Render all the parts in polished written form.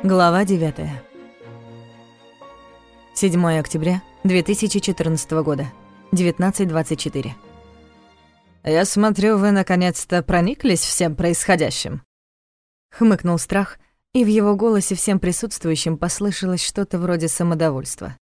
Глава 9. 7 октября 2014 года, 19:24. «Я смотрю, вы наконец-то прониклись всем происходящим», — хмыкнул Страх, и в его голосе всем присутствующим послышалось что-то вроде самодовольства.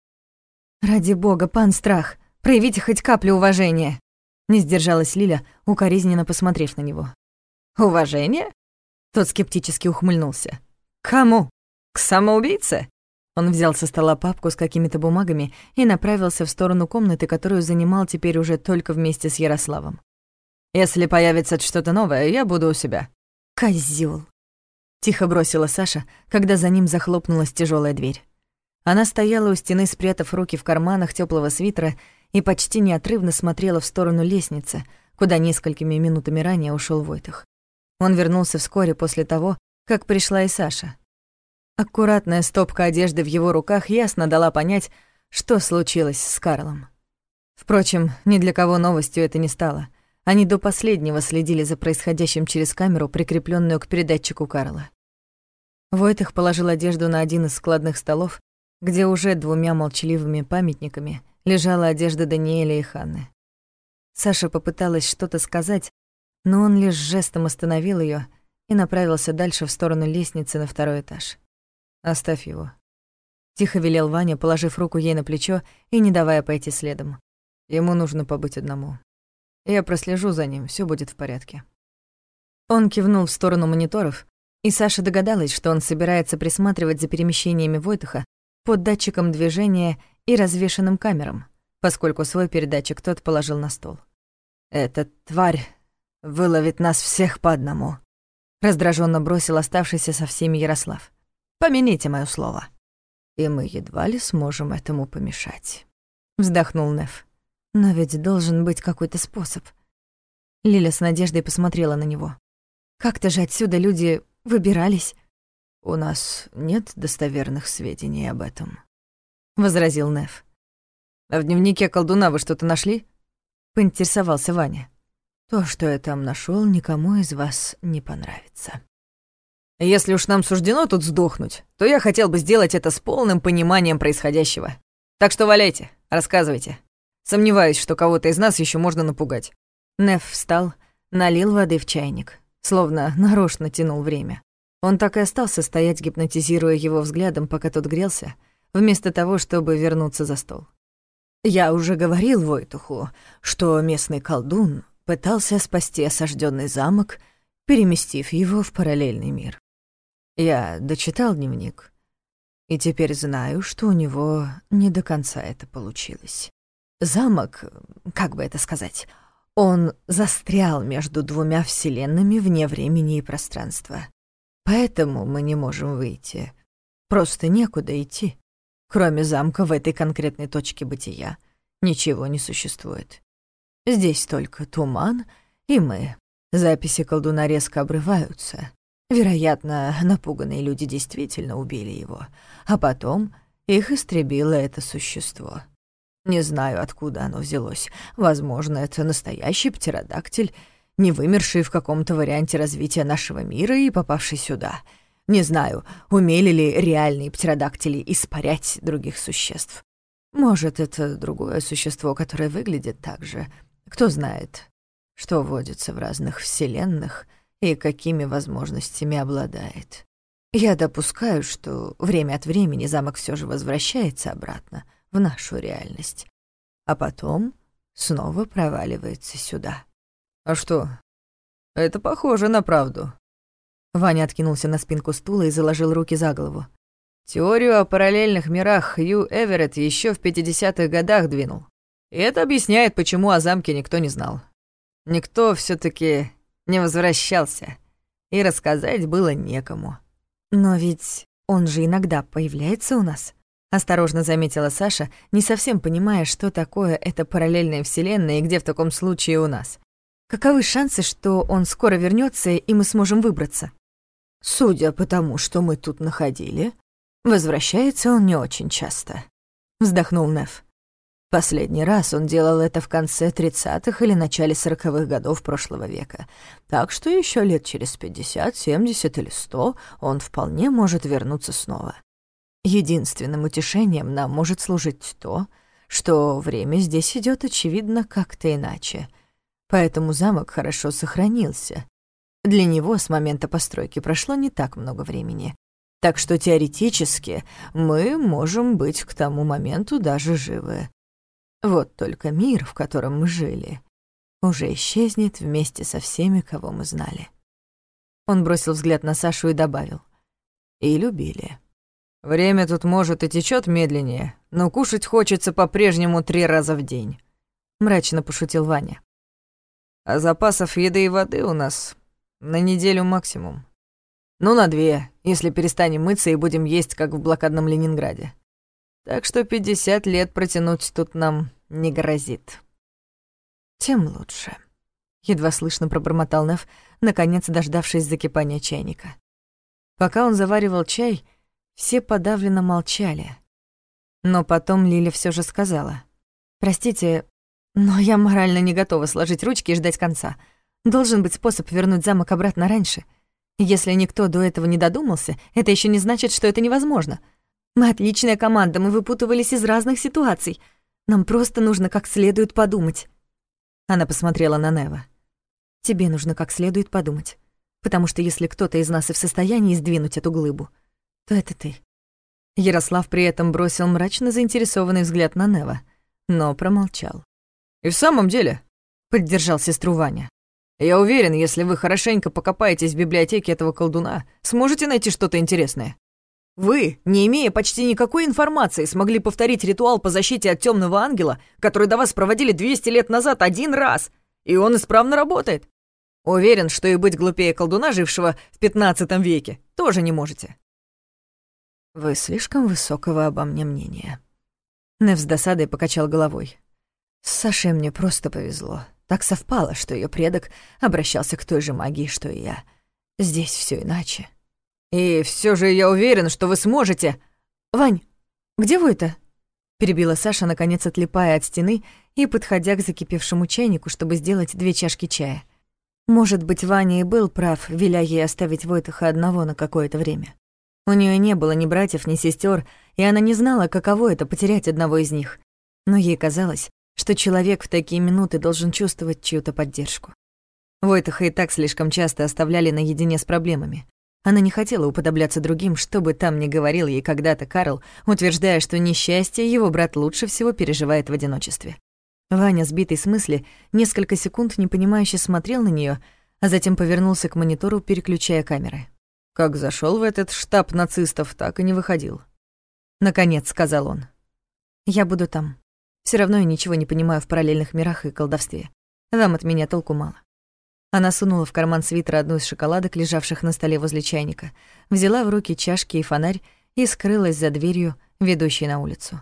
«Ради бога, пан Страх, проявите хоть каплю уважения!» — не сдержалась Лиля, укоризненно посмотрев на него. «Уважение?» — тот скептически ухмыльнулся. «Кому? К самоубийце?» Он взял со стола папку с какими-то бумагами и направился в сторону комнаты, которую занимал теперь уже только вместе с Ярославом. «Если появится что-то новое, я буду у себя». «Козёл!» — тихо бросила Саша, когда за ним захлопнулась тяжелая дверь. Она стояла у стены, спрятав руки в карманах тёплого свитера, и почти неотрывно смотрела в сторону лестницы, куда несколькими минутами ранее ушёл Войтых. Он вернулся вскоре после того, как пришла и Саша. Аккуратная стопка одежды в его руках ясно дала понять, что случилось с Карлом. Впрочем, ни для кого новостью это не стало. Они до последнего следили за происходящим через камеру, прикреплённую к передатчику Карла. Войтых положил одежду на один из складных столов, где уже двумя молчаливыми памятниками лежала одежда Даниэля и Ханны. Саша попыталась что-то сказать, но он лишь жестом остановил её и направился дальше в сторону лестницы на второй этаж. «Оставь его», — тихо велел Ваня, положив руку ей на плечо и не давая пойти следом. «Ему нужно побыть одному. Я прослежу за ним, всё будет в порядке». Он кивнул в сторону мониторов, и Саша догадалась, что он собирается присматривать за перемещениями Войтыха под датчиком движения и развешанным камерам, поскольку свой передатчик тот положил на стол. «Эта тварь выловит нас всех по одному», — раздражённо бросил оставшийся со всеми Ярослав. «Помяните моё слово». «И мы едва ли сможем этому помешать», — вздохнул Неф. «Но ведь должен быть какой-то способ». Лиля с надеждой посмотрела на него. «Как-то же отсюда люди выбирались». «У нас нет достоверных сведений об этом», — возразил Неф. «А в дневнике колдуна вы что-то нашли?» — поинтересовался Ваня. «То, что я там нашёл, никому из вас не понравится. Если уж нам суждено тут сдохнуть, то я хотел бы сделать это с полным пониманием происходящего. Так что валяйте, рассказывайте. Сомневаюсь, что кого-то из нас ещё можно напугать». Неф встал, налил воды в чайник, словно нарочно тянул время. Он так и остался стоять, гипнотизируя его взглядом, пока тот грелся, вместо того, чтобы вернуться за стол. «Я уже говорил Войтуху, что местный колдун пытался спасти осажденный замок, переместив его в параллельный мир. Я дочитал дневник, и теперь знаю, что у него не до конца это получилось. Замок, как бы это сказать, он застрял между двумя вселенными вне времени и пространства. Поэтому мы не можем выйти. Просто некуда идти. Кроме замка в этой конкретной точке бытия ничего не существует. Здесь только туман и мы. Записи колдуна резко обрываются. Вероятно, напуганные люди действительно убили его, а потом их истребило это существо. Не знаю, откуда оно взялось. Возможно, это настоящий птеродактиль, не вымерший в каком-то варианте развития нашего мира и попавший сюда. Не знаю, умели ли реальные птеродактили испарять других существ. Может, это другое существо, которое выглядит так же. Кто знает, что водится в разных вселенных и какими возможностями обладает. Я допускаю, что время от времени замок всё же возвращается обратно в нашу реальность, а потом снова проваливается сюда. «А что? Это похоже на правду». Ваня откинулся на спинку стула и заложил руки за голову. Теорию о параллельных мирах Хью Эверетт ещё в 50-х годах двинул. И это объясняет, почему о замке никто не знал. Никто всё-таки не возвращался, и рассказать было некому. «Но ведь он же иногда появляется у нас», — осторожно заметила Саша, не совсем понимая, что такое эта параллельная вселенная и где в таком случае у нас. «Каковы шансы, что он скоро вернётся и мы сможем выбраться?» «Судя по тому, что мы тут находили, возвращается он не очень часто», — вздохнул Неф. Последний раз он делал это в конце 30-х или начале 40-х годов прошлого века. Так что еще лет через 50, 70 или 100 он вполне может вернуться снова. Единственным утешением нам может служить то, что время здесь идет, очевидно, как-то иначе. Поэтому замок хорошо сохранился. Для него с момента постройки прошло не так много времени. Так что теоретически мы можем быть к тому моменту даже живы. Вот только мир, в котором мы жили, уже исчезнет вместе со всеми, кого мы знали. Он бросил взгляд на Сашу и добавил: и любили. Время тут, может, и течет медленнее, но кушать хочется по-прежнему 3 раза в день, мрачно пошутил Ваня. А запасов еды и воды у нас на неделю максимум. Ну, на 2, если перестанем мыться и будем есть, как в блокадном Ленинграде. Так что 50 лет протянуть тут нам не грозит. Тем лучше. Едва слышно пробормотал Неф, наконец дождавшись закипания чайника. Пока он заваривал чай, все подавленно молчали. Но потом Лиля все же сказала: «Простите, но я морально не готова сложить ручки и ждать конца. Должен быть способ вернуть замок обратно раньше. Если никто до этого не додумался, это еще не значит, что это невозможно. Мы отличная команда, мы выпутывались из разных ситуаций. Нам просто нужно как следует подумать». Она посмотрела на Нева. «Тебе нужно как следует подумать. Потому что если кто-то из нас и в состоянии сдвинуть эту глыбу, то это ты». Ярослав при этом бросил мрачно заинтересованный взгляд на Нева, но промолчал. «И в самом деле», — поддержал сестру Ваня, «я уверен, если вы хорошенько покопаетесь в библиотеке этого колдуна, сможете найти что-то интересное. Вы, не имея почти никакой информации, смогли повторить ритуал по защите от темного ангела, который до вас проводили 200 лет назад 1 раз, и он исправно работает. Уверен, что и быть глупее колдуна, жившего в 15 веке, тоже не можете». «Вы слишком высокого обо мне мнения». Нев с досадой покачал головой. «С Сашей мне просто повезло. Так совпало, что ее предок обращался к той же магии, что и я. Здесь все иначе». «И все же я уверен, что вы сможете...» «Вань, где вы-то?» Перебила Саша, наконец отлипая от стены и подходя к закипевшему чайнику, чтобы сделать 2 чашки чая. Может быть, Ваня и был прав, веля ей оставить Войтаха одного на какое-то время. У нее не было ни братьев, ни сестер, и она не знала, каково это — потерять одного из них. Но ей казалось, что человек в такие минуты должен чувствовать чью-то поддержку. Войтаха и так слишком часто оставляли наедине с проблемами. Она не хотела уподобляться другим, что бы там ни говорил ей когда-то Карл, утверждая, что несчастье его брат лучше всего переживает в одиночестве. Ваня, сбитый с мысли, несколько секунд непонимающе смотрел на нее, а затем повернулся к монитору, переключая камеры. «Как зашел в этот штаб нацистов, так и не выходил», — наконец сказал он. «Я буду там. Все равно я ничего не понимаю в параллельных мирах и колдовстве. Вам от меня толку мало». Она сунула в карман свитера одну из шоколадок, лежавших на столе возле чайника, взяла в руки чашки и фонарь и скрылась за дверью, ведущей на улицу.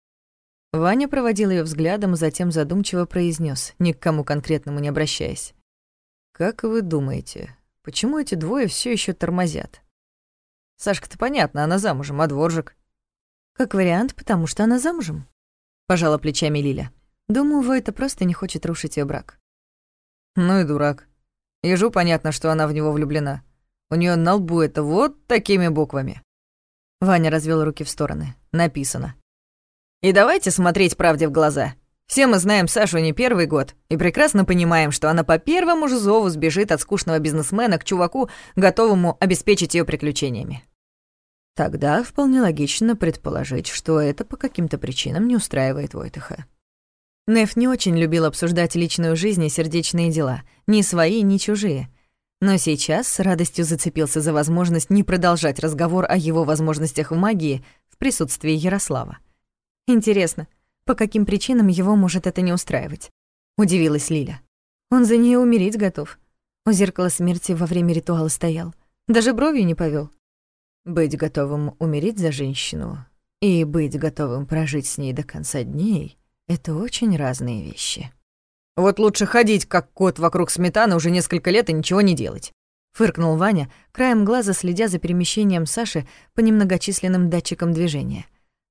Ваня проводил ее взглядом, затем задумчиво произнес, ни к кому конкретному не обращаясь: «Как вы думаете, почему эти двое все еще тормозят? Сашка-то понятно, она замужем, а Дворжик?» «Как вариант, потому что она замужем», — пожала плечами Лиля. «Думаю, Войта просто не хочет рушить ее брак». «Ну и дурак. Ежу понятно, что она в него влюблена. У нее на лбу это вот такими буквами». Ваня развел руки в стороны. Написано. «И давайте смотреть правде в глаза. Все мы знаем Сашу не 1-й год и прекрасно понимаем, что она по первому же зову сбежит от скучного бизнесмена к чуваку, готовому обеспечить ее приключениями». «Тогда вполне логично предположить, что это по каким-то причинам не устраивает Войтаха». Неф не очень любил обсуждать личную жизнь и сердечные дела, ни свои, ни чужие. Но сейчас с радостью зацепился за возможность не продолжать разговор о его возможностях в магии в присутствии Ярослава. «Интересно, по каким причинам его может это не устраивать?» — удивилась Лиля. «Он за нее умереть готов. У зеркала смерти во время ритуала стоял. Даже бровью не повел. Быть готовым умереть за женщину и быть готовым прожить с ней до конца дней — это очень разные вещи». «Вот лучше ходить, как кот вокруг сметаны, уже несколько лет и ничего не делать», — фыркнул Ваня, краем глаза следя за перемещением Саши по немногочисленным датчикам движения.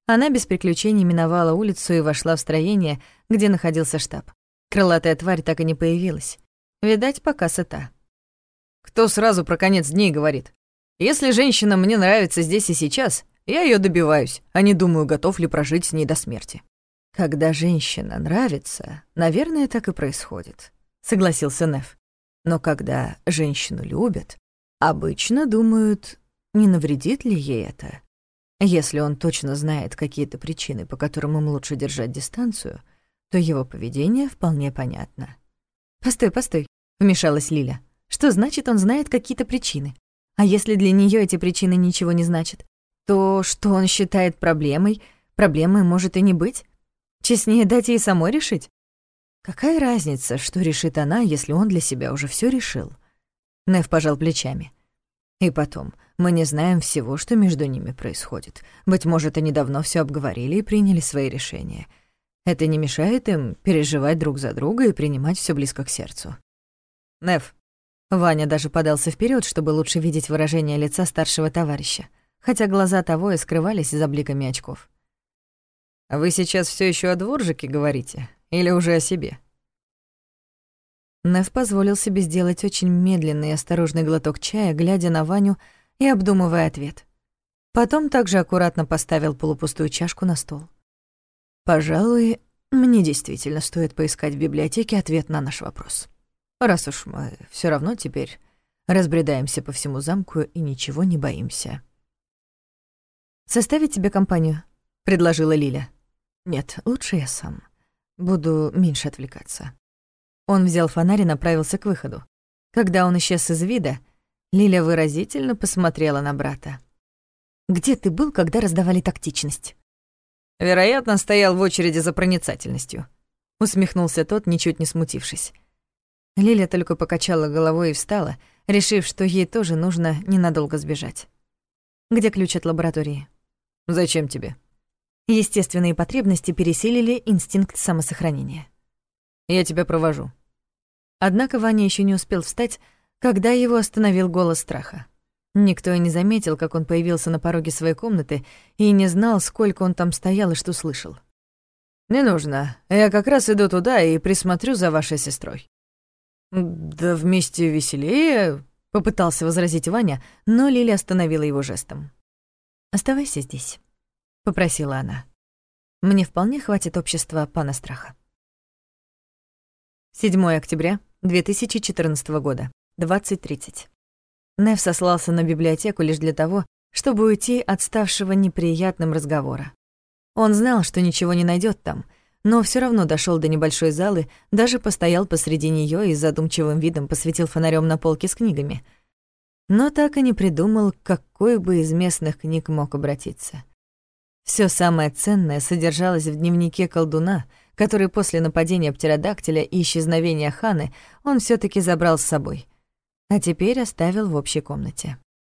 Она без приключений миновала улицу и вошла в строение, где находился штаб. Крылатая тварь так и не появилась. Видать, пока сыта. Кто сразу про конец дней говорит? Если женщина мне нравится здесь и сейчас, я ее добиваюсь, а не думаю, готов ли прожить с ней до смерти. Когда женщина нравится, наверное, так и происходит, согласился Неф. Но когда женщину любят, обычно думают, не навредит ли ей это. Если он точно знает какие-то причины, по которым им лучше держать дистанцию, то его поведение вполне понятно. «Постой», — вмешалась Лиля. «Что значит, он знает какие-то причины? А если для нее эти причины ничего не значат, то что он считает проблемой, проблемы может и не быть? Честнее дать ей самой решить?» Какая разница, что решит она, если он для себя уже все решил? Неф пожал плечами. И потом, мы не знаем всего, что между ними происходит. Быть может, они давно все обговорили и приняли свои решения. Это не мешает им переживать друг за друга и принимать все близко к сердцу. Неф. Ваня даже подался вперед, чтобы лучше видеть выражение лица старшего товарища, хотя глаза того и скрывались за бликами очков. А вы сейчас все еще о дворжике говорите? Или уже о себе? Неф позволил себе сделать очень медленный и осторожный глоток чая, глядя на Ваню и обдумывая ответ. Потом также аккуратно поставил полупустую чашку на стол. «Пожалуй, мне действительно стоит поискать в библиотеке ответ на наш вопрос. Раз уж мы все равно теперь разбредаемся по всему замку и ничего не боимся». «Составить тебе компанию?» — предложила Лиля. «Нет, лучше я сам. Буду меньше отвлекаться». Он взял фонарь и направился к выходу. Когда он исчез из вида, Лиля выразительно посмотрела на брата. «Где ты был, когда раздавали тактичность?» «Вероятно, стоял в очереди за проницательностью», — усмехнулся тот, ничуть не смутившись. Лиля только покачала головой и встала, решив, что ей тоже нужно ненадолго сбежать. «Где ключ от лаборатории?» «Зачем тебе?» Естественные потребности пересилили инстинкт самосохранения. «Я тебя провожу». Однако Ваня еще не успел встать, когда его остановил голос страха. Никто и не заметил, как он появился на пороге своей комнаты, и не знал, сколько он там стоял и что слышал. «Не нужно. Я как раз иду туда и присмотрю за вашей сестрой». «Да вместе веселее», — попытался возразить Ваня, но Лиля остановила его жестом. «Оставайся здесь», — попросила она. «Мне вполне хватит общества пана Страха». 7 октября 2014 года, 20:30. Неф сослался на библиотеку лишь для того, чтобы уйти от ставшего неприятным разговора. Он знал, что ничего не найдет там, но все равно дошел до небольшой залы, даже постоял посреди нее и с задумчивым видом посветил фонарем на полке с книгами. Но так и не придумал, к какой бы из местных книг мог обратиться. Все самое ценное содержалось в дневнике колдуна, который после нападения птеродактиля и исчезновения Ханы он все таки забрал с собой, а теперь оставил в общей комнате.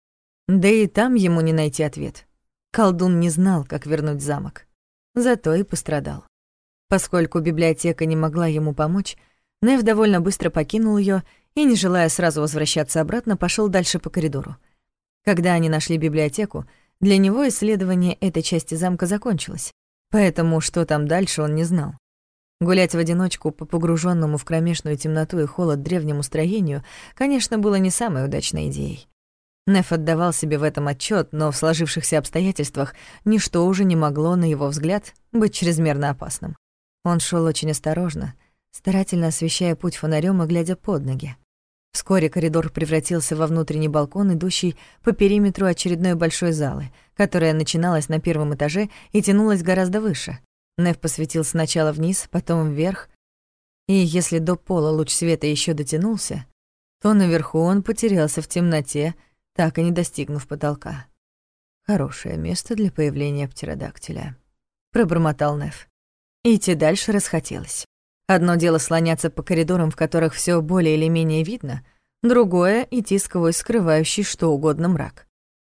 Да и там ему не найти ответ. Колдун не знал, как вернуть замок. Зато и пострадал. Поскольку библиотека не могла ему помочь, Неф довольно быстро покинул ее и, не желая сразу возвращаться обратно, пошел дальше по коридору. Когда они нашли библиотеку, для него исследование этой части замка закончилось, поэтому что там дальше он не знал. Гулять в одиночку по погруженному в кромешную темноту и холод древнему строению, конечно, было не самой удачной идеей. Неф отдавал себе в этом отчет, но в сложившихся обстоятельствах ничто уже не могло, на его взгляд, быть чрезмерно опасным. Он шел очень осторожно, старательно освещая путь фонарем и глядя под ноги. Вскоре коридор превратился во внутренний балкон, идущий по периметру очередной большой залы, которая начиналась на первом этаже и тянулась гораздо выше. Неф посветил сначала вниз, потом вверх, и если до пола луч света еще дотянулся, то наверху он потерялся в темноте, так и не достигнув потолка. «Хорошее место для появления птеродактиля», — пробормотал Неф. Идти дальше расхотелось. Одно дело слоняться по коридорам, в которых все более или менее видно, другое — идти сквозь скрывающий что угодно мрак.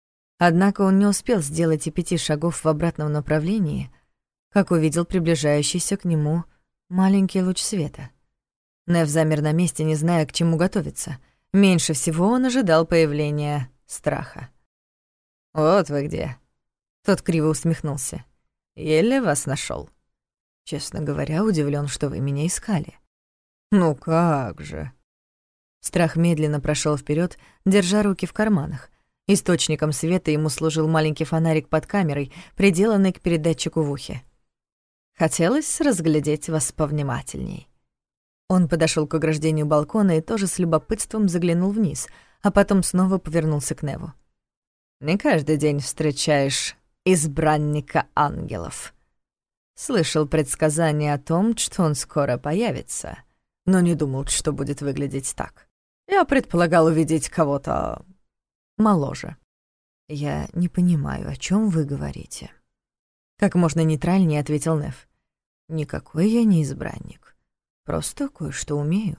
Однако он не успел сделать и 5 шагов в обратном направлении, как увидел приближающийся к нему маленький луч света. Неф замер на месте, не зная, к чему готовиться. Меньше всего он ожидал появления страха. «Вот вы где!» Тот криво усмехнулся. Еле вас нашел. Честно говоря, удивлен, что вы меня искали. Ну как же. Страх медленно прошел вперед, держа руки в карманах. Источником света ему служил маленький фонарик под камерой, приделанный к передатчику в ухе. Хотелось разглядеть вас повнимательней. Он подошел к ограждению балкона и тоже с любопытством заглянул вниз, а потом снова повернулся к Неву. «Не каждый день встречаешь избранника ангелов. Слышал предсказание о том, что он скоро появится, но не думал, что будет выглядеть так. Я предполагал увидеть кого-то моложе». «Я не понимаю, о чем вы говорите». Как можно нейтральнее ответил Нев. «Никакой я не избранник. Просто кое-что умею».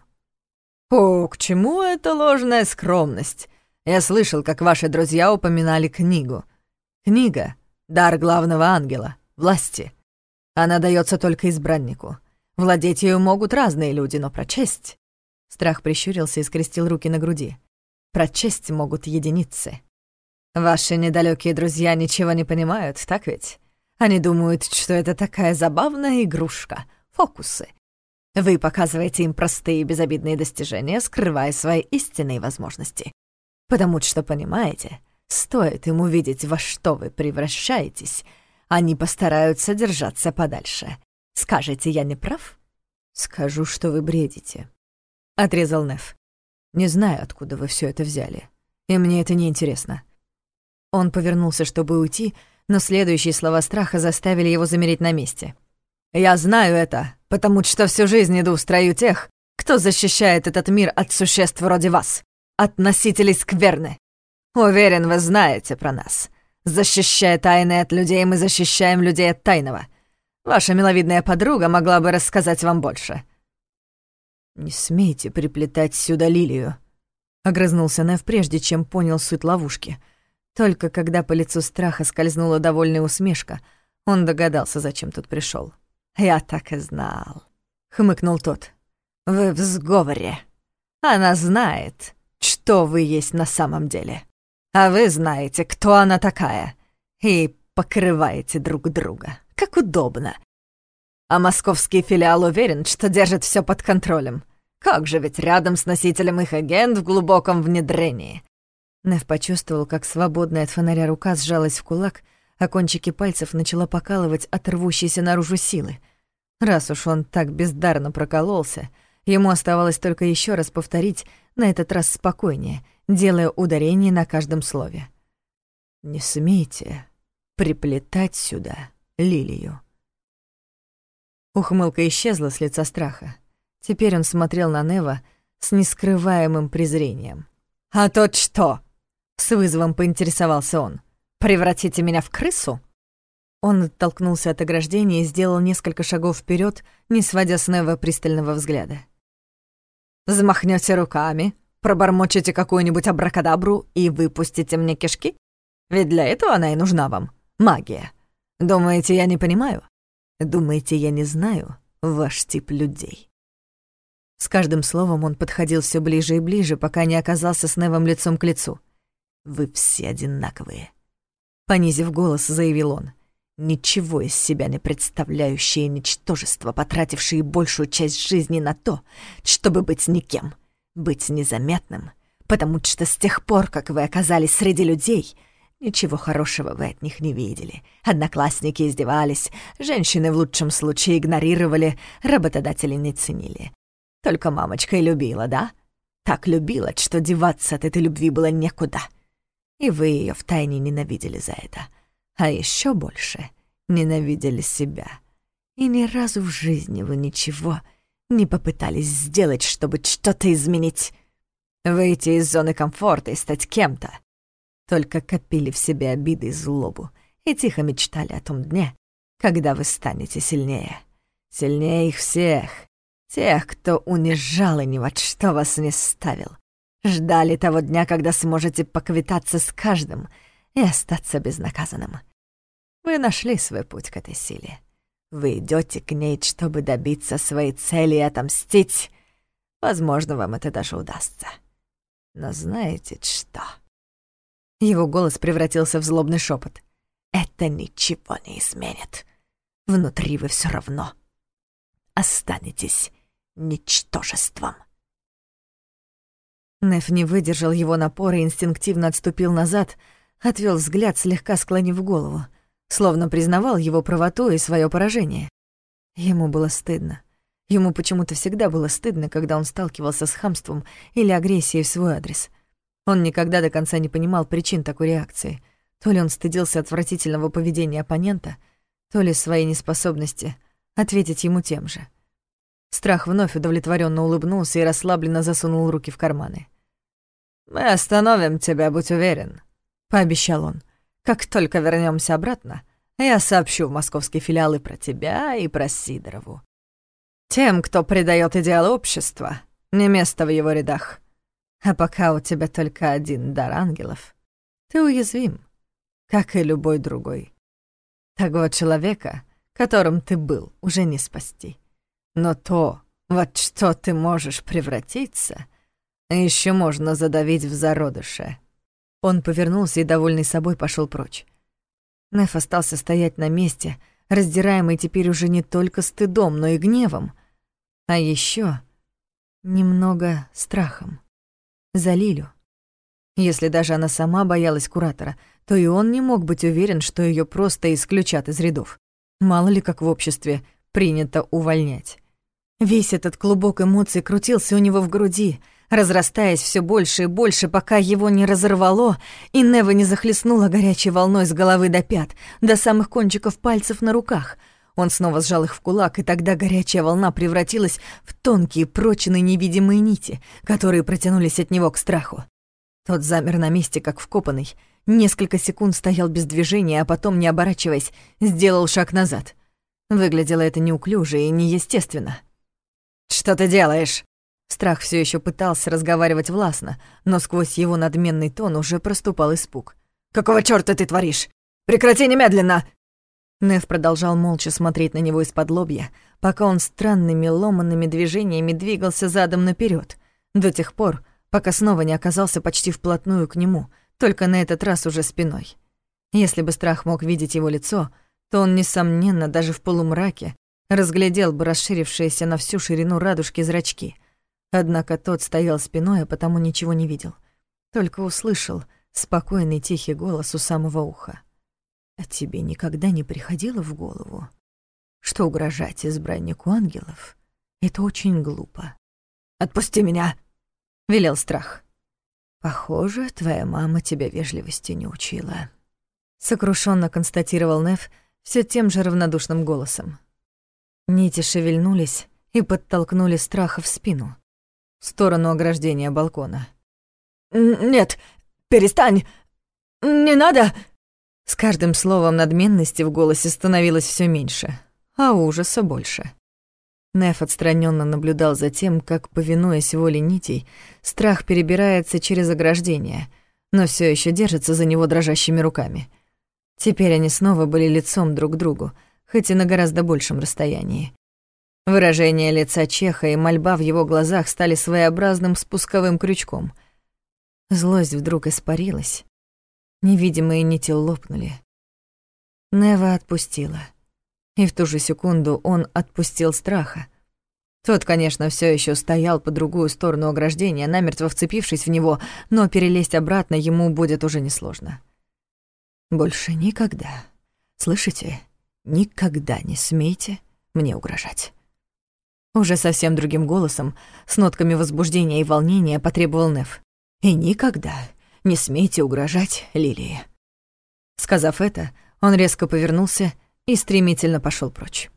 «О, к чему эта ложная скромность? Я слышал, как ваши друзья упоминали книгу. Книга — дар главного ангела, власти. Она дается только избраннику. Владеть ею могут разные люди, но прочесть...» Страх прищурился и скрестил руки на груди. «Прочесть могут единицы. Ваши недалекие друзья ничего не понимают, так ведь? Они думают, что это такая забавная игрушка, фокусы. Вы показываете им простые безобидные достижения, скрывая свои истинные возможности. Потому что, понимаете, стоит им увидеть, во что вы превращаетесь, они постараются держаться подальше. Скажете, я не прав?» «Скажу, что вы бредите», — отрезал Нев. «Не знаю, откуда вы все это взяли, и мне это не интересно». Он повернулся, чтобы уйти, но следующие слова страха заставили его замереть на месте. «Я знаю это, потому что всю жизнь иду в строю тех, кто защищает этот мир от существ вроде вас, от носителей скверны. Уверен, вы знаете про нас. Защищая тайны от людей, мы защищаем людей от тайного. Ваша миловидная подруга могла бы рассказать вам больше». «Не смейте приплетать сюда Лилию», — огрызнулся Нев, прежде чем понял суть ловушки. Только когда по лицу страха скользнула довольная усмешка, он догадался, зачем тут пришел. «Я так и знал», — хмыкнул тот. «Вы в сговоре. Она знает, что вы есть на самом деле. А вы знаете, кто она такая, и покрываете друг друга. Как удобно. А московский филиал уверен, что держит все под контролем. Как же ведь рядом с носителем их агент в глубоком внедрении». Нев почувствовал, как свободная от фонаря рука сжалась в кулак, а кончики пальцев начала покалывать от рвущейся наружу силы. Раз уж он так бездарно прокололся, ему оставалось только еще раз повторить, на этот раз спокойнее, делая ударение на каждом слове. «Не смейте приплетать сюда Лилию». Ухмылка исчезла с лица страха. Теперь он смотрел на Нева с нескрываемым презрением. «А тот что?» — с вызовом поинтересовался он. «Превратите меня в крысу?» Он оттолкнулся от ограждения и сделал несколько шагов вперед, не сводя с Нева пристального взгляда. «Взмахнёте руками, пробормочете какую-нибудь абракадабру и выпустите мне кишки? Ведь для этого она и нужна вам. Магия. Думаете, я не понимаю? Думаете, я не знаю ваш тип людей?» С каждым словом он подходил все ближе и ближе, пока не оказался с Невом лицом к лицу. «Вы все одинаковые», — понизив голос, заявил он. «Ничего из себя не представляющие ничтожества, потратившие большую часть жизни на то, чтобы быть никем, быть незаметным, потому что с тех пор, как вы оказались среди людей, ничего хорошего вы от них не видели. Одноклассники издевались, женщины в лучшем случае игнорировали, работодатели не ценили. Только мамочка и любила, да? Так любила, что деваться от этой любви было некуда. И вы ее втайне ненавидели за это. А еще больше ненавидели себя. И ни разу в жизни вы ничего не попытались сделать, чтобы что-то изменить. Выйти из зоны комфорта и стать кем-то. Только копили в себе обиды и злобу и тихо мечтали о том дне, когда вы станете сильнее. Сильнее их всех. Тех, кто унижал и ни во что вас не ставил. Ждали того дня, когда сможете поквитаться с каждым и остаться безнаказанным. Вы нашли свой путь к этой силе. Вы идете к ней, чтобы добиться своей цели и отомстить. Возможно, вам это даже удастся. Но знаете что? Его голос превратился в злобный шепот. Это ничего не изменит. внутри вы все равно останетесь ничтожеством. Неф не выдержал его напора и инстинктивно отступил назад, отвел взгляд, слегка склонив голову, словно признавал его правоту и свое поражение. Ему было стыдно. Ему почему-то всегда было стыдно, когда он сталкивался с хамством или агрессией в свой адрес. Он никогда до конца не понимал причин такой реакции. То ли он стыдился отвратительного поведения оппонента, то ли своей неспособности ответить ему тем же. Страх вновь удовлетворенно улыбнулся и расслабленно засунул руки в карманы. «Мы остановим тебя, будь уверен», — пообещал он. «Как только вернемся обратно, я сообщу в московский филиал и про тебя, и про Сидорову. Тем, кто предает идеал общества, не место в его рядах. А пока у тебя только один дар ангелов, ты уязвим, как и любой другой. Того человека, которым ты был, уже не спасти. Но то, во что ты можешь превратиться, еще можно задавить в зародыше». Он повернулся и, довольный собой, пошел прочь. Неф остался стоять на месте, раздираемый теперь уже не только стыдом, но и гневом, а еще немного страхом за Лилю. Если даже она сама боялась куратора, то и он не мог быть уверен, что ее просто исключат из рядов. Мало ли как в обществе принято увольнять. Весь этот клубок эмоций крутился у него в груди, разрастаясь все больше и больше, пока его не разорвало, и Нева не захлестнула горячей волной с головы до пят, до самых кончиков пальцев на руках. Он снова сжал их в кулак, и тогда горячая волна превратилась в тонкие, прочные невидимые нити, которые протянулись от него к страху. Тот замер на месте, как вкопанный, несколько секунд стоял без движения, а потом, не оборачиваясь, сделал шаг назад. Выглядело это неуклюже и неестественно. «Что ты делаешь?» Страх все еще пытался разговаривать властно, но сквозь его надменный тон уже проступал испуг. «Какого чёрта ты творишь? Прекрати немедленно!» Неф продолжал молча смотреть на него из-под лобья, пока он странными ломанными движениями двигался задом наперёд, до тех пор, пока снова не оказался почти вплотную к нему, только на этот раз уже спиной. Если бы страх мог видеть его лицо, то он, несомненно, даже в полумраке разглядел бы расширившиеся на всю ширину радужки зрачки. Однако тот стоял спиной, а потому ничего не видел. Только услышал спокойный тихий голос у самого уха. «А тебе никогда не приходило в голову, что угрожать избраннику ангелов — это очень глупо?» «Отпусти меня!» — велел страх. «Похоже, твоя мама тебя вежливости не учила», — сокрушенно констатировал Неф все тем же равнодушным голосом. Нити шевельнулись и подтолкнули страха в спину, в сторону ограждения балкона. «Нет, перестань! Не надо!» С каждым словом надменности в голосе становилось все меньше, а ужаса больше. Неф отстраненно наблюдал за тем, как, повинуясь воле нитей, страх перебирается через ограждение, но все еще держится за него дрожащими руками. Теперь они снова были лицом друг к другу, хоть и на гораздо большем расстоянии. Выражение лица Чеха и мольба в его глазах стали своеобразным спусковым крючком. Злость вдруг испарилась. Невидимые нити лопнули. Нева отпустила. И в ту же секунду он отпустил страха. Тот, конечно, все еще стоял по другую сторону ограждения, намертво вцепившись в него, но перелезть обратно ему будет уже несложно. «Больше никогда, слышите, никогда не смейте мне угрожать». Уже совсем другим голосом, с нотками возбуждения и волнения, потребовал Неф. «И никогда не смейте угрожать Лилии». Сказав это, он резко повернулся и стремительно пошел прочь.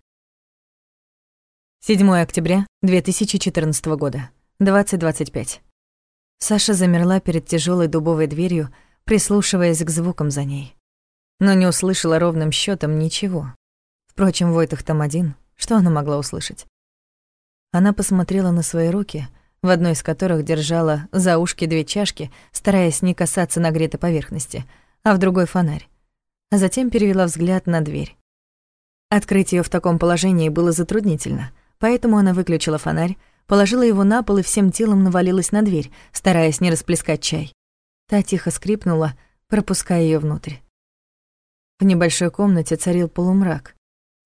7 октября 2014 года, 20:25. Саша замерла перед тяжелой дубовой дверью, прислушиваясь к звукам за ней. Но не услышала ровным счетом ничего. Впрочем, Войтах там один, что она могла услышать? Она посмотрела на свои руки, в одной из которых держала за ушки 2 чашки, стараясь не касаться нагретой поверхности, а в другой — фонарь. А затем перевела взгляд на дверь. Открыть ее в таком положении было затруднительно, поэтому она выключила фонарь, положила его на пол и всем телом навалилась на дверь, стараясь не расплескать чай. Та тихо скрипнула, пропуская ее внутрь. В небольшой комнате царил полумрак,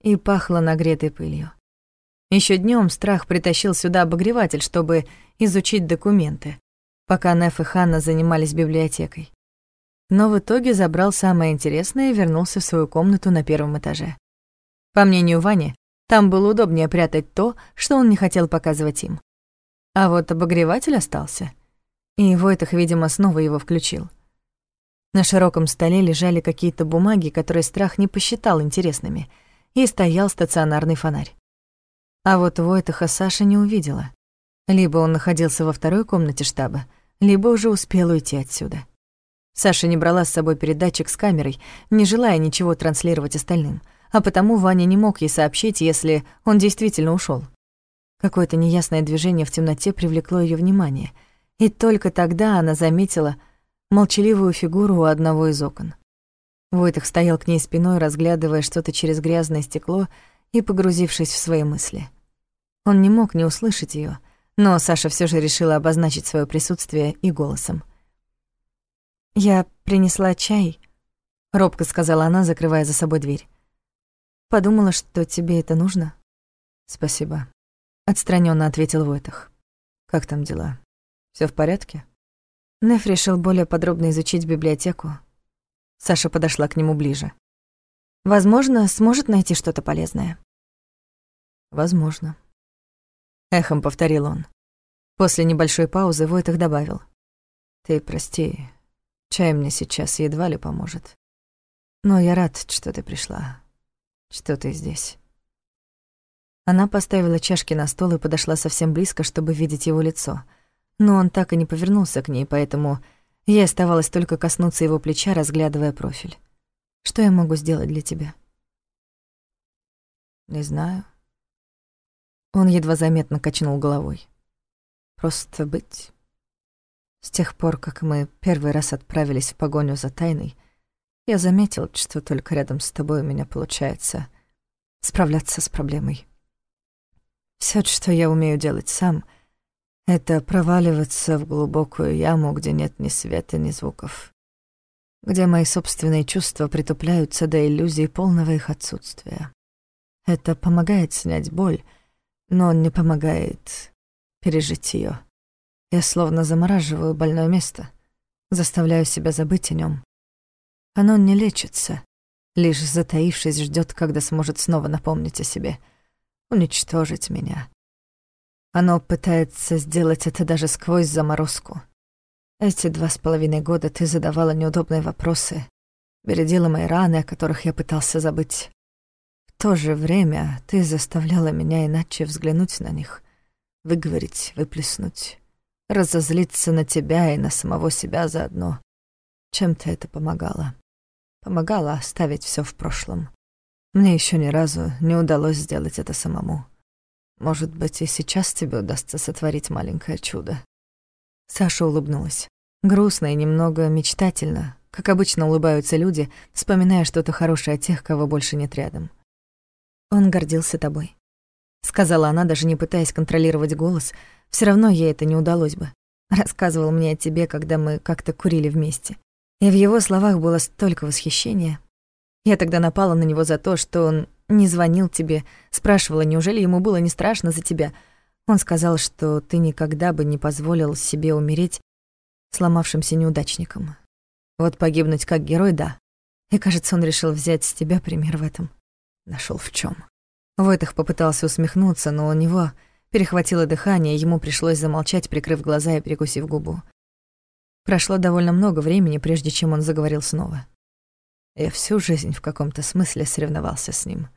и пахло нагретой пылью. Еще днем Страх притащил сюда обогреватель, чтобы изучить документы, пока Неф и Ханна занимались библиотекой. Но в итоге забрал самое интересное и вернулся в свою комнату на первом этаже. По мнению Вани, там было удобнее прятать то, что он не хотел показывать им. А вот обогреватель остался, и Войтах, видимо, снова его включил. На широком столе лежали какие-то бумаги, которые Страх не посчитал интересными, и стоял стационарный фонарь. А вот Войтаха Саша не увидела. Либо он находился во второй комнате штаба, либо уже успел уйти отсюда. Саша не брала с собой передатчик с камерой, не желая ничего транслировать остальным, а потому Ваня не мог ей сообщить, если он действительно ушел. Какое-то неясное движение в темноте привлекло ее внимание, и только тогда она заметила молчаливую фигуру у одного из окон. Войтах стоял к ней спиной, разглядывая что-то через грязное стекло и погрузившись в свои мысли. Он не мог не услышать ее, но Саша все же решила обозначить свое присутствие и голосом. «Я принесла чай», — робко сказала она, закрывая за собой дверь. «Подумала, что тебе это нужно». «Спасибо», — отстранённо ответил Войтах. «Как там дела? Всё в порядке?» Неф решил более подробно изучить библиотеку. Саша подошла к нему ближе. «Возможно, сможет найти что-то полезное». «Возможно», — эхом повторил он. После небольшой паузы Войтах добавил. «Ты прости, чай мне сейчас едва ли поможет. Но я рад, что ты пришла, что ты здесь». Она поставила чашки на стол и подошла совсем близко, чтобы видеть его лицо. Но он так и не повернулся к ней, поэтому ей оставалось только коснуться его плеча, разглядывая профиль. «Что я могу сделать для тебя?» «Не знаю». Он едва заметно качнул головой. «Просто быть. С тех пор, как мы первый раз отправились в погоню за тайной, я заметил, что только рядом с тобой у меня получается справляться с проблемой. Всё, что я умею делать сам, это проваливаться в глубокую яму, где нет ни света, ни звуков, где мои собственные чувства притупляются до иллюзии полного их отсутствия. Это помогает снять боль, но не помогает пережить её. Я словно замораживаю больное место, заставляю себя забыть о нём. Оно не лечится, лишь затаившись ждёт, когда сможет снова напомнить о себе, уничтожить меня. Оно пытается сделать это даже сквозь заморозку. Эти 2,5 года ты задавала неудобные вопросы, бередила мои раны, о которых я пытался забыть. В то же время ты заставляла меня иначе взглянуть на них, выговорить, выплеснуть, разозлиться на тебя и на самого себя заодно. Чем-то это помогало. Помогало оставить всё в прошлом. Мне ещё ни разу не удалось сделать это самому. Может быть, и сейчас тебе удастся сотворить маленькое чудо». Саша улыбнулась. Грустно и немного мечтательно, как обычно улыбаются люди, вспоминая что-то хорошее о тех, кого больше нет рядом. «Он гордился тобой», — сказала она, даже не пытаясь контролировать голос. Всё равно ей это не удалось бы. Рассказывал мне о тебе, когда мы как-то курили вместе. И в его словах было столько восхищения. Я тогда напала на него за то, что он не звонил тебе, спрашивала, неужели ему было не страшно за тебя. Он сказал, что ты никогда бы не позволил себе умереть сломавшимся неудачником. Вот погибнуть как герой, да. И, кажется, он решил взять с тебя пример в этом. Нашёл в чём? Войтах попытался усмехнуться, но у него перехватило дыхание, и ему пришлось замолчать, прикрыв глаза и прикусив губу. Прошло довольно много времени, прежде чем он заговорил снова. Я всю жизнь в каком-то смысле соревновался с ним.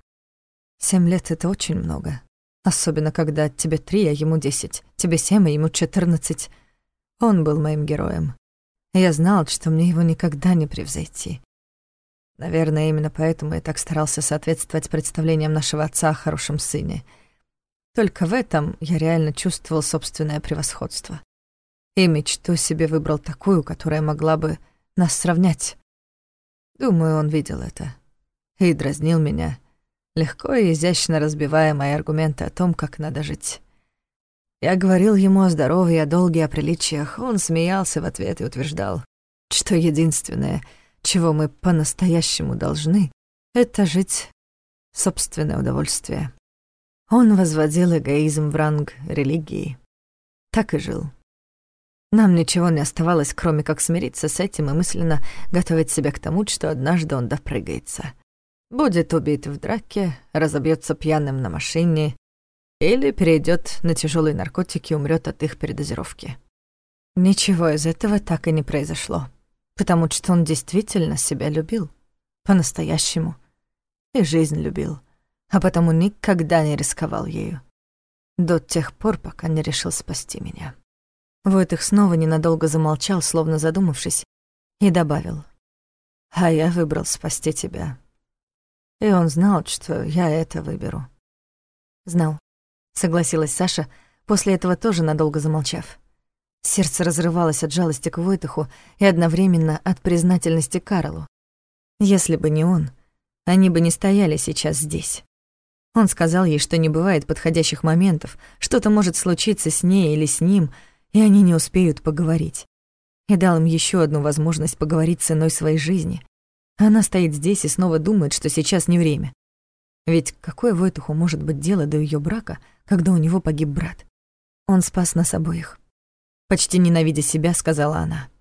7 лет — это очень много. Особенно, когда тебе 3, а ему 10. Тебе 7, а ему 14. Он был моим героем. Я знал, что мне его никогда не превзойти. Наверное, именно поэтому я так старался соответствовать представлениям нашего отца о хорошем сыне. Только в этом я реально чувствовал собственное превосходство. И мечту себе выбрал такую, которая могла бы нас сравнять. Думаю, он видел это и дразнил меня, легко и изящно разбивая мои аргументы о том, как надо жить. Я говорил ему о здоровье, о долге, о приличиях. Он смеялся в ответ и утверждал, что единственное, чего мы по-настоящему должны, это жить собственное удовольствие. Он возводил эгоизм в ранг религии. Так и жил. Нам ничего не оставалось, кроме как смириться с этим и мысленно готовить себя к тому, что однажды он допрыгается. Будет убит в драке, разобьется пьяным на машине или перейдет на тяжелые наркотики и умрет от их передозировки. Ничего из этого так и не произошло, потому что он действительно себя любил, по-настоящему, и жизнь любил, а потому никогда не рисковал ею. До тех пор, пока не решил спасти меня. Войтых снова ненадолго замолчал, словно задумавшись, и добавил: «А я выбрал спасти тебя. И он знал, что я это выберу». «Знал», — согласилась Саша, после этого тоже надолго замолчав. Сердце разрывалось от жалости к Войтыху и одновременно от признательности Карлу. Если бы не он, они бы не стояли сейчас здесь. Он сказал ей, что не бывает подходящих моментов, что-то может случиться с ней или с ним, и они не успеют поговорить. И дал им еще одну возможность поговорить ценой своей жизни. Она стоит здесь и снова думает, что сейчас не время. Ведь какое Войтуху может быть дело до ее брака, когда у него погиб брат? Он спас нас обоих. Почти ненавидя себя, сказала она.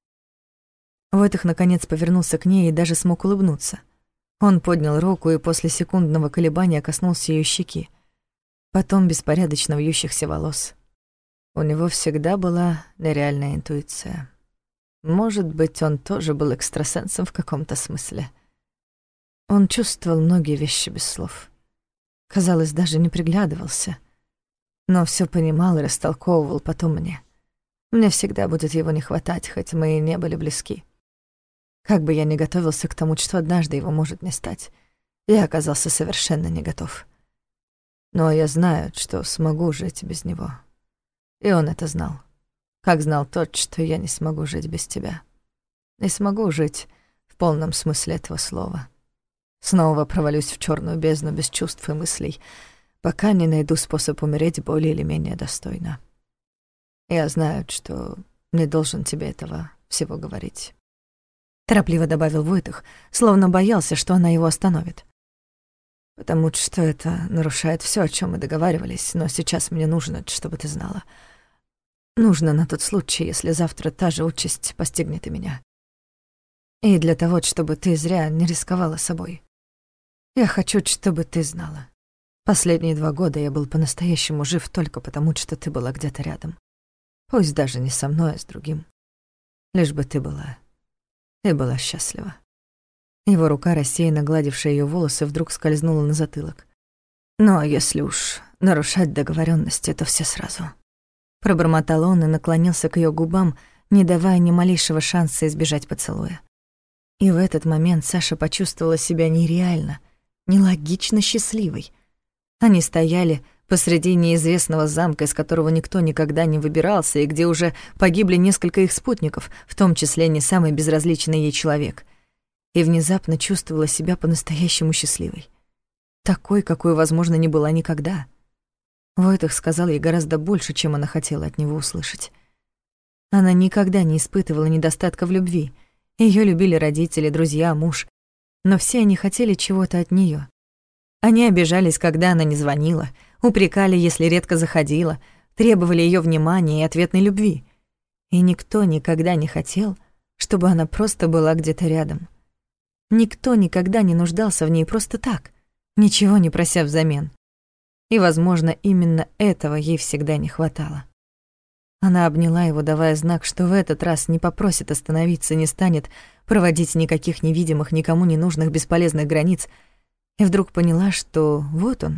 Войтых наконец повернулся к ней и даже смог улыбнуться. Он поднял руку и после секундного колебания коснулся ее щеки, потом беспорядочно вьющихся волос. У него всегда была нереальная интуиция. Может быть, он тоже был экстрасенсом в каком-то смысле. Он чувствовал многие вещи без слов. Казалось, даже не приглядывался. Но все понимал и растолковывал потом мне. Мне всегда будет его не хватать, хоть мы и не были близки. Как бы я ни готовился к тому, что однажды его может не стать, я оказался совершенно не готов. Но я знаю, что смогу жить без него. И он это знал. Как знал тот, что я не смогу жить без тебя. Не смогу жить в полном смысле этого слова. Снова провалюсь в черную бездну без чувств и мыслей, пока не найду способ умереть более или менее достойно. Я знаю, что не должен тебе этого всего говорить. Торопливо добавил Войтых, словно боялся, что она его остановит. Потому что это нарушает все, о чем мы договаривались, но сейчас мне нужно, чтобы ты знала. Нужно на тот случай, если завтра та же участь постигнет и меня. И для того, чтобы ты зря не рисковала собой. Я хочу, чтобы ты знала. Последние 2 года я был по-настоящему жив только потому, что ты была где-то рядом. Пусть даже не со мной, а с другим. Лишь бы ты была. И была счастлива. Его рука, рассеянно гладившая ее волосы, вдруг скользнула на затылок. «Ну, а если уж нарушать договоренности, то все сразу». Пробормотал он и наклонился к ее губам, не давая ни малейшего шанса избежать поцелуя. И в этот момент Саша почувствовала себя нереально, нелогично счастливой. Они стояли посреди неизвестного замка, из которого никто никогда не выбирался, и где уже погибли несколько их спутников, в том числе не самый безразличный ей человек. И внезапно чувствовала себя по-настоящему счастливой. Такой, какой, возможно, не была никогда. Войтых сказал ей гораздо больше, чем она хотела от него услышать. Она никогда не испытывала недостатка в любви. Её любили родители, друзья, муж. Но все они хотели чего-то от неё. Они обижались, когда она не звонила, упрекали, если редко заходила, требовали её внимания и ответной любви. И никто никогда не хотел, чтобы она просто была где-то рядом. Никто никогда не нуждался в ней просто так, ничего не прося взамен. И, возможно, именно этого ей всегда не хватало. Она обняла его, давая знак, что в этот раз не попросит остановиться, не станет проводить никаких невидимых, никому не нужных бесполезных границ, и вдруг поняла, что вот он,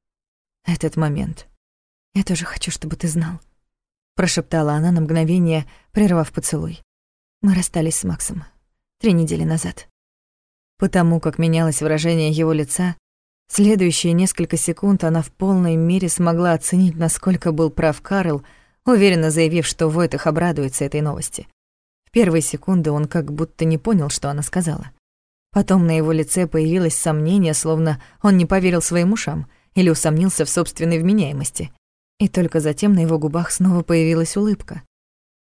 этот момент. «Я тоже хочу, чтобы ты знал», — прошептала она на мгновение, прервав поцелуй. «Мы расстались с Максом 3 недели назад». Потому как менялось выражение его лица, следующие несколько секунд она в полной мере смогла оценить, насколько был прав Карл, уверенно заявив, что Войтых обрадуется этой новости. В первые секунды он как будто не понял, что она сказала. Потом на его лице появилось сомнение, словно он не поверил своим ушам или усомнился в собственной вменяемости. И только затем на его губах снова появилась улыбка.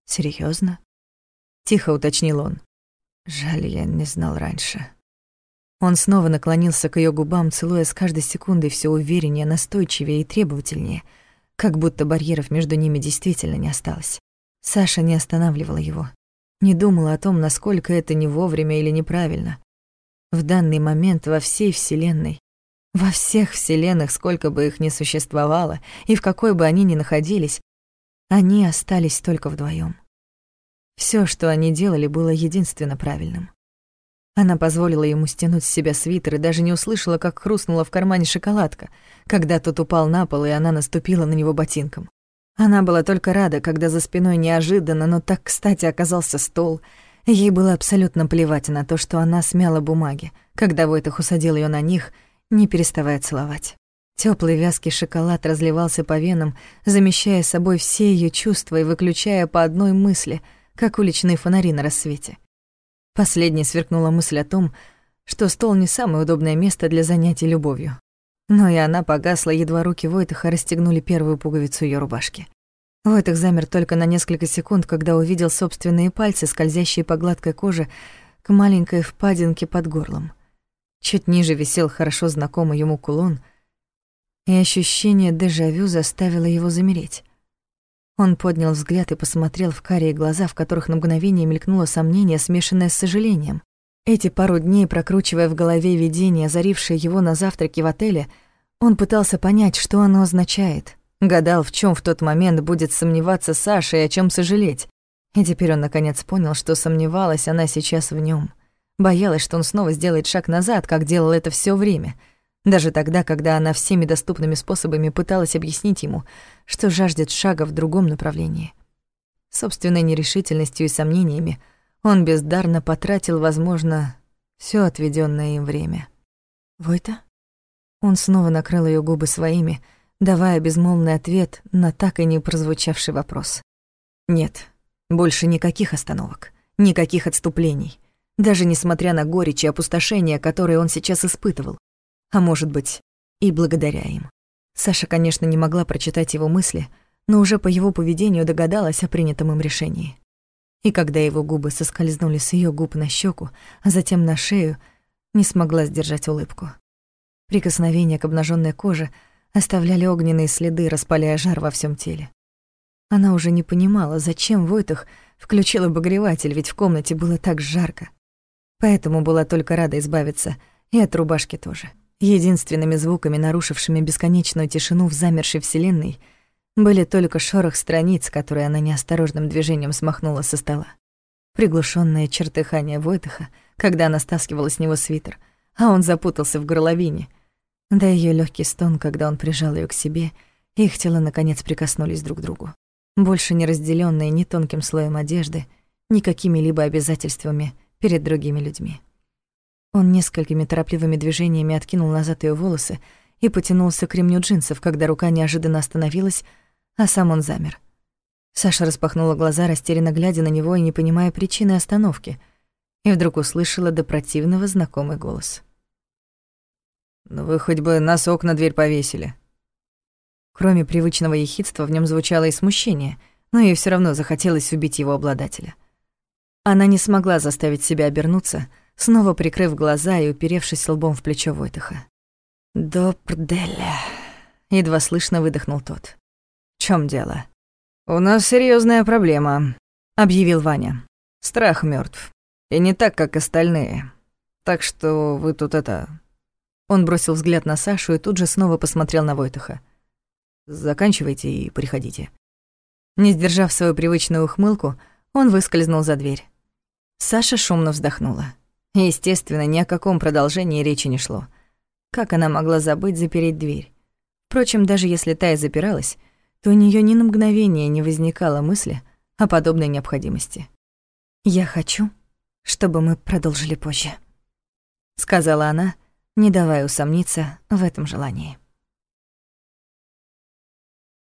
«Серьёзно?» — тихо уточнил он. «Жаль, я не знал раньше». Он снова наклонился к её губам, целуя с каждой секундой всё увереннее, настойчивее и требовательнее, как будто барьеров между ними действительно не осталось. Саша не останавливала его, не думала о том, насколько это не вовремя или неправильно. В данный момент во всей Вселенной, во всех вселенных, сколько бы их ни существовало, и в какой бы они ни находились, они остались только вдвоём. Всё, что они делали, было единственно правильным. Она позволила ему стянуть с себя свитер и даже не услышала, как хрустнула в кармане шоколадка, когда тот упал на пол, и она наступила на него ботинком. Она была только рада, когда за спиной неожиданно, но так кстати оказался стол. Ей было абсолютно плевать на то, что она смяла бумаги, когда Войтах усадил её на них, не переставая целовать. Тёплый вязкий шоколад разливался по венам, замещая собой все её чувства и выключая по одной мысли, как уличные фонари на рассвете. Последней сверкнула мысль о том, что стол не самое удобное место для занятий любовью. Но и она погасла, едва руки Войтаха расстегнули первую пуговицу её рубашки. Войтах замер только на несколько секунд, когда увидел собственные пальцы, скользящие по гладкой коже к маленькой впадинке под горлом. Чуть ниже висел хорошо знакомый ему кулон, и ощущение дежавю заставило его замереть. Он поднял взгляд и посмотрел в карие глаза, в которых на мгновение мелькнуло сомнение, смешанное с сожалением. Эти пару дней, прокручивая в голове видение, озарившее его на завтраке в отеле, он пытался понять, что оно означает. Гадал, в чём в тот момент будет сомневаться Саша и о чём сожалеть. И теперь он наконец понял, что сомневалась она сейчас в нём. Боялась, что он снова сделает шаг назад, как делал это всё время. Даже тогда, когда она всеми доступными способами пыталась объяснить ему, что жаждет шага в другом направлении. Собственной нерешительностью и сомнениями он бездарно потратил, возможно, всё отведённое им время. «Войта?» Он снова накрыл её губы своими, давая безмолвный ответ на так и не прозвучавший вопрос. Нет, больше никаких остановок, никаких отступлений, даже несмотря на горечь и опустошение, которые он сейчас испытывал. А может быть, и благодаря им. Саша, конечно, не могла прочитать его мысли, но уже по его поведению догадалась о принятом им решении. И когда его губы соскользнули с её губ на щеку, а затем на шею, не смогла сдержать улыбку. Прикосновения к обнаженной коже оставляли огненные следы, распаляя жар во всем теле. Она уже не понимала, зачем Войтах включил обогреватель, ведь в комнате было так жарко. Поэтому была только рада избавиться и от рубашки тоже. Единственными звуками, нарушившими бесконечную тишину в замершей вселенной, были только шорох страниц, которые она неосторожным движением смахнула со стола. Приглушённое чертыхание Войтаха, когда она стаскивала с него свитер, а он запутался в горловине, да её лёгкий стон, когда он прижал её к себе, и их тела наконец прикоснулись друг к другу, больше не разделённые ни тонким слоем одежды, ни какими-либо обязательствами перед другими людьми. Он несколькими торопливыми движениями откинул назад её волосы и потянулся к ремню джинсов, когда рука неожиданно остановилась, а сам он замер. Саша распахнула глаза, растерянно глядя на него и не понимая причины остановки, и вдруг услышала до противного знакомый голос. «Ну вы хоть бы носок на дверь повесили». Кроме привычного ехидства в нём звучало и смущение, но ей всё равно захотелось убить его обладателя. Она не смогла заставить себя обернуться, снова прикрыв глаза и уперевшись лбом в плечо Войтаха. «Добрделя», — едва слышно выдохнул тот. «В чём дело?» «У нас серьёзная проблема», — объявил Ваня. «Страх мёртв. И не так, как остальные. Так что вы тут это...» Он бросил взгляд на Сашу и тут же снова посмотрел на Войтаха. «Заканчивайте и приходите». Не сдержав свою привычную ухмылку, он выскользнул за дверь. Саша шумно вздохнула. Естественно, ни о каком продолжении речи не шло. Как она могла забыть запереть дверь? Впрочем, даже если та и запиралась, то у неё ни на мгновение не возникало мысли о подобной необходимости. «Я хочу, чтобы мы продолжили позже», — сказала она, не давая усомниться в этом желании.